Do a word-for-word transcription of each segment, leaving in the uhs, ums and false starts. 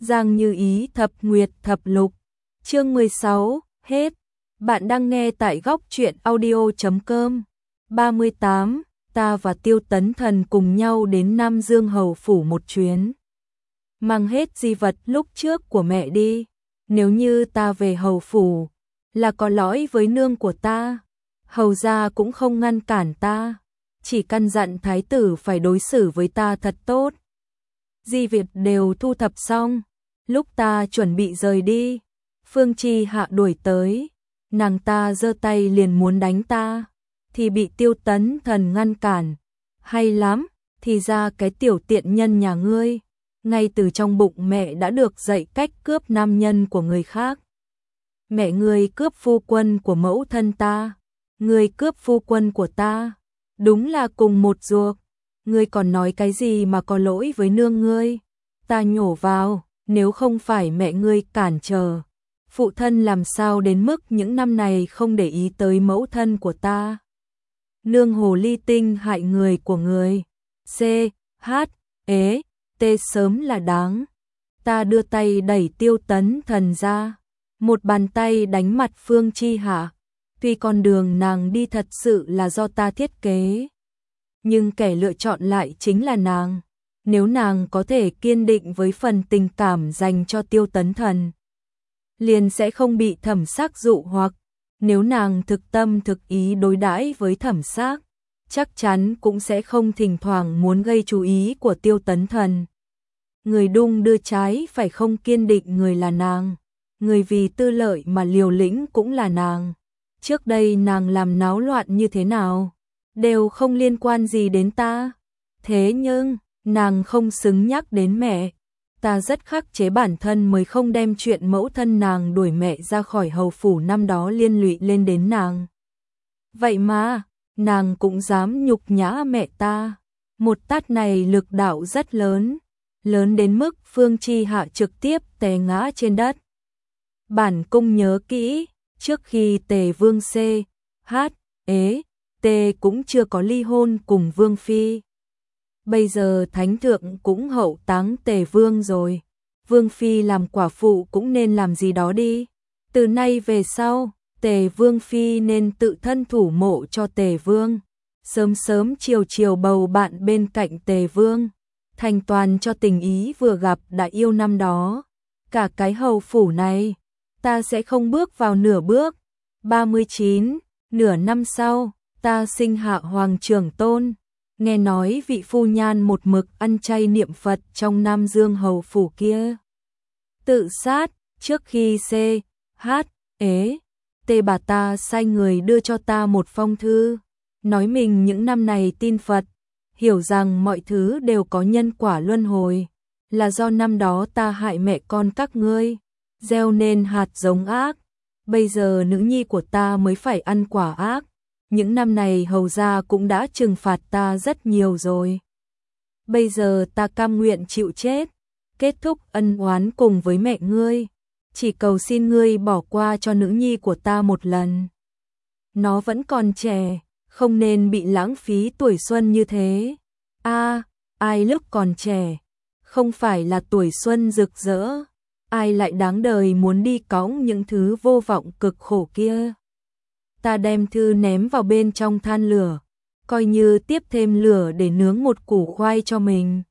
Giang Như Ý thập nguyệt thập lục. Chương mười sáu, hết. Bạn đang nghe tại góc truyện audio chấm com. ba mươi tám, ta và Tiêu Tấn Thần cùng nhau đến Nam Dương Hầu phủ một chuyến. Mang hết di vật lúc trước của mẹ đi. Nếu như ta về hầu phủ, là có lỗi với nương của ta. Hầu gia cũng không ngăn cản ta, chỉ căn dặn thái tử phải đối xử với ta thật tốt. Di vật đều thu thập xong, lúc ta chuẩn bị rời đi, Phương Chi Hạ đuổi tới, nàng ta giơ tay liền muốn đánh ta, thì bị Tiêu Tấn Thần ngăn cản. Hay lắm, thì ra cái tiểu tiện nhân nhà ngươi, ngay từ trong bụng mẹ đã được dạy cách cướp nam nhân của người khác. Mẹ ngươi cướp phu quân của mẫu thân ta, ngươi cướp phu quân của ta, đúng là cùng một ruột. Ngươi còn nói cái gì mà có lỗi với nương ngươi? Ta nhổ vào, nếu không phải mẹ ngươi cản trở, phụ thân làm sao đến mức những năm này không để ý tới mẫu thân của ta. Nương hồ ly tinh hại người của người. C, H, ế, T sớm là đáng. Ta đưa tay đẩy Tiêu Tấn Thần ra, một bàn tay đánh mặt Phương Chi Hạ. Tuy con đường nàng đi thật sự là do ta thiết kế, nhưng kẻ lựa chọn lại chính là nàng. Nếu nàng có thể kiên định với phần tình cảm dành cho Tiêu Tấn Thần, liền sẽ không bị Thẩm Sắc dụ hoặc. Nếu nàng thực tâm thực ý đối đãi với Thẩm Sắc, chắc chắn cũng sẽ không thỉnh thoảng muốn gây chú ý của Tiêu Tấn Thần. Người đung đưa trái phải không kiên định người là nàng, người vì tư lợi mà liều lĩnh cũng là nàng. Trước đây nàng làm náo loạn như thế nào, đều không liên quan gì đến ta. Thế nhưng, nàng không xứng nhắc đến mẹ. Ta rất khắc chế bản thân mới không đem chuyện mẫu thân nàng đuổi mẹ ra khỏi hầu phủ năm đó liên lụy lên đến nàng. Vậy mà, nàng cũng dám nhục nhã mẹ ta. Một tát này lực đạo rất lớn, lớn đến mức Phương Chi Hạ trực tiếp té ngã trên đất. Bản cung nhớ kỹ, trước khi Tề Vương C, H, ế, T cũng chưa có ly hôn cùng Vương Phi. Bây giờ Thánh Thượng cũng hậu táng Tề Vương rồi. Vương Phi làm quả phụ cũng nên làm gì đó đi. Từ nay về sau, Tề Vương Phi nên tự thân thủ mộ cho Tề Vương. Sớm sớm chiều chiều bầu bạn bên cạnh Tề Vương. Thành toàn cho tình ý vừa gặp đã yêu năm đó. Cả cái hầu phủ này, ta sẽ không bước vào nửa bước. ba mươi chín, nửa năm sau, ta sinh hạ Hoàng Trưởng Tôn. Nghe nói vị phu nhan một mực ăn chay niệm Phật trong Nam Dương hầu phủ kia tự sát. Trước khi C, H, ế, T bà ta sai người đưa cho ta một phong thư, nói mình những năm này tin Phật, hiểu rằng mọi thứ đều có nhân quả luân hồi, là do năm đó ta hại mẹ con các ngươi, gieo nên hạt giống ác. Bây giờ nữ nhi của ta mới phải ăn quả ác. Những năm này hầu gia cũng đã trừng phạt ta rất nhiều rồi. Bây giờ ta cam nguyện chịu chết, kết thúc ân oán cùng với mẹ ngươi. Chỉ cầu xin ngươi bỏ qua cho nữ nhi của ta một lần. Nó vẫn còn trẻ, không nên bị lãng phí tuổi xuân như thế. A, ai lúc còn trẻ, không phải là tuổi xuân rực rỡ. Ai lại đáng đời muốn đi cõng những thứ vô vọng cực khổ kia. Ta đem thư ném vào bên trong than lửa, coi như tiếp thêm lửa để nướng một củ khoai cho mình.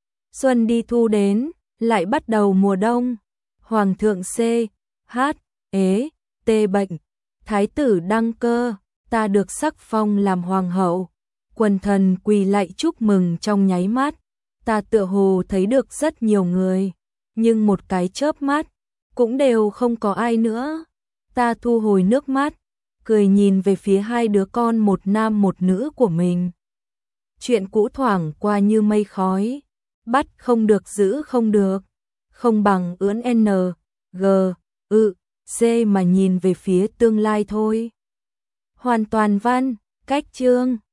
Xuân đi thu đến, lại bắt đầu mùa đông. Hoàng thượng C, H, ế, T bệnh, thái tử đăng cơ, ta được sắc phong làm hoàng hậu. Quần thần quỳ lạy chúc mừng trong nháy mắt. Ta tựa hồ thấy được rất nhiều người, nhưng một cái chớp mắt, cũng đều không có ai nữa. Ta thu hồi nước mắt, cười nhìn về phía hai đứa con một nam một nữ của mình. Chuyện cũ thoảng qua như mây khói, bắt không được giữ không được, không bằng ưỡn N, G, ự, C mà nhìn về phía tương lai thôi. Hoàn toàn văn, cách chương.